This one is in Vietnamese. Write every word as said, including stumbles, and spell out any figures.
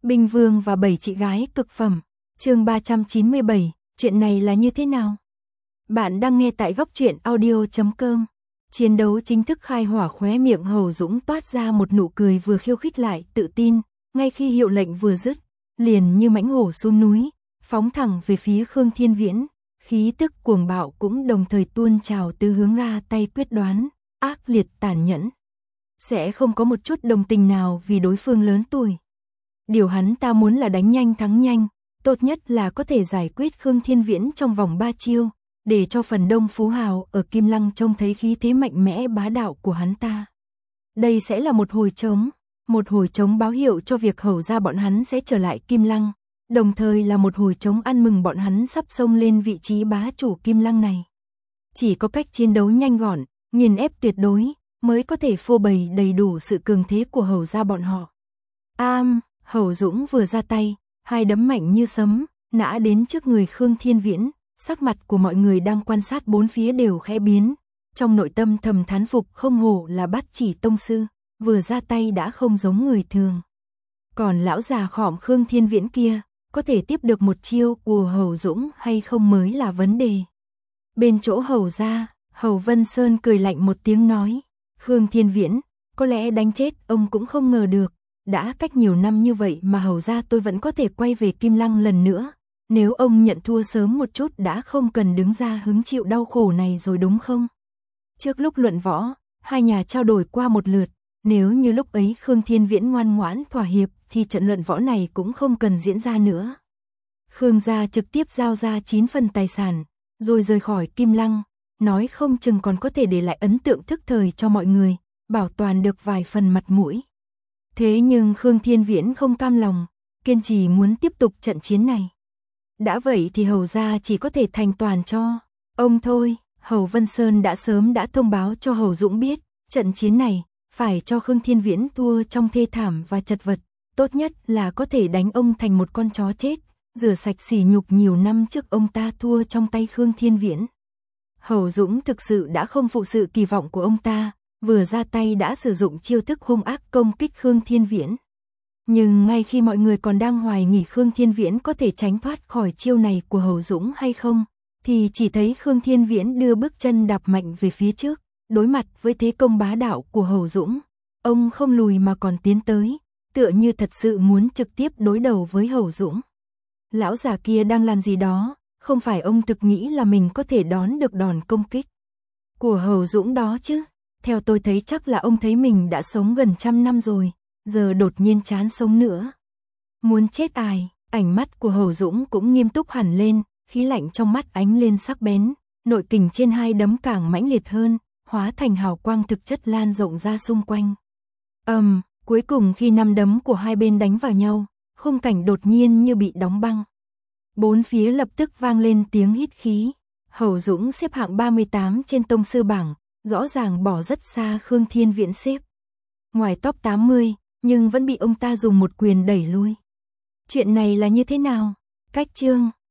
Binh Vương và bảy chị gái cực phẩm. Chương ba trăm chín mươi bảy, chuyện này là như thế nào? Bạn đang nghe tại góc truyện audio chấm com. Chiến đấu chính thức khai hỏa, khóe miệng Hầu Dũng toát ra một nụ cười vừa khiêu khích lại tự tin, ngay khi hiệu lệnh vừa dứt, liền như mãnh hổ xuống núi, phóng thẳng về phía Khương Thiên Viễn, khí tức cuồng bạo cũng đồng thời tuôn trào từ hướng ra tay quyết đoán, ác liệt tàn nhẫn. Sẽ không có một chút đồng tình nào vì đối phương lớn tuổi. Điều hắn ta muốn là đánh nhanh thắng nhanh, tốt nhất là có thể giải quyết Khương Thiên Viễn trong vòng ba chiêu, để cho phần đông phú hào ở Kim Lăng trông thấy khí thế mạnh mẽ bá đạo của hắn ta. Đây sẽ là một hồi trống, một hồi trống báo hiệu cho việc Hầu gia bọn hắn sẽ trở lại Kim Lăng, đồng thời là một hồi trống ăn mừng bọn hắn sắp xông lên vị trí bá chủ Kim Lăng này. Chỉ có cách chiến đấu nhanh gọn, nghiền ép tuyệt đối, mới có thể phô bày đầy đủ sự cường thế của Hầu gia bọn họ. Am, Hầu Dũng vừa ra tay, hai đấm mạnh như sấm, nã đến trước người Khương Thiên Viễn, sắc mặt của mọi người đang quan sát bốn phía đều khẽ biến, trong nội tâm thầm thán phục không hổ là Bát Chỉ tông sư, vừa ra tay đã không giống người thường. Còn lão già khọm Khương Thiên Viễn kia, có thể tiếp được một chiêu của Hầu Dũng hay không mới là vấn đề. Bên chỗ Hầu gia, Hầu Vân Sơn cười lạnh một tiếng nói, Khương Thiên Viễn, có lẽ đánh chết ông cũng không ngờ được, đã cách nhiều năm như vậy mà Hầu gia tôi vẫn có thể quay về Kim Lăng lần nữa, nếu ông nhận thua sớm một chút đã không cần đứng ra hứng chịu đau khổ này rồi đúng không? Trước lúc luận võ, hai nhà trao đổi qua một lượt, nếu như lúc ấy Khương Thiên Viễn ngoan ngoãn thỏa hiệp thì trận luận võ này cũng không cần diễn ra nữa. Khương gia trực tiếp giao ra chín phần tài sản, rồi rời khỏi Kim Lăng, nói không chừng còn có thể để lại ấn tượng thức thời cho mọi người, bảo toàn được vài phần mặt mũi. Thế nhưng Khương Thiên Viễn không cam lòng, kiên trì muốn tiếp tục trận chiến này. Đã vậy thì Hầu gia chỉ có thể thành toàn cho ông thôi. Hầu Vân Sơn đã sớm đã thông báo cho Hầu Dũng biết, trận chiến này phải cho Khương Thiên Viễn thua trong thê thảm và chật vật, tốt nhất là có thể đánh ông thành một con chó chết, rửa sạch sỉ nhục nhiều năm trước ông ta thua trong tay Khương Thiên Viễn. Hầu Dũng thực sự đã không phụ sự kỳ vọng của ông ta, vừa ra tay đã sử dụng chiêu thức hung ác công kích Khương Thiên Viễn. Nhưng ngay khi mọi người còn đang hoài nghi Khương Thiên Viễn có thể tránh thoát khỏi chiêu này của Hầu Dũng hay không, thì chỉ thấy Khương Thiên Viễn đưa bước chân đạp mạnh về phía trước, đối mặt với thế công bá đạo của Hầu Dũng. Ông không lùi mà còn tiến tới, tựa như thật sự muốn trực tiếp đối đầu với Hầu Dũng. Lão già kia đang làm gì đó, không phải ông thực nghĩ là mình có thể đón được đòn công kích của Hầu Dũng đó chứ? Theo tôi thấy chắc là ông thấy mình đã sống gần trăm năm rồi, giờ đột nhiên chán sống nữa. Muốn chết ai? Ánh mắt của Hầu Dũng cũng nghiêm túc hẳn lên, khí lạnh trong mắt ánh lên sắc bén, nội kình trên hai đấm càng mãnh liệt hơn, hóa thành hào quang thực chất lan rộng ra xung quanh. Ầm, um, cuối cùng khi năm đấm của hai bên đánh vào nhau, khung cảnh đột nhiên như bị đóng băng. Bốn phía lập tức vang lên tiếng hít khí. Hầu Dũng xếp hạng ba mươi tám trên tông sư bảng, rõ ràng bỏ rất xa Khương Thiên Viễn xếp ngoài top tám mươi, nhưng vẫn bị ông ta dùng một quyền đẩy lui. Chuyện này là như thế nào? Cách chương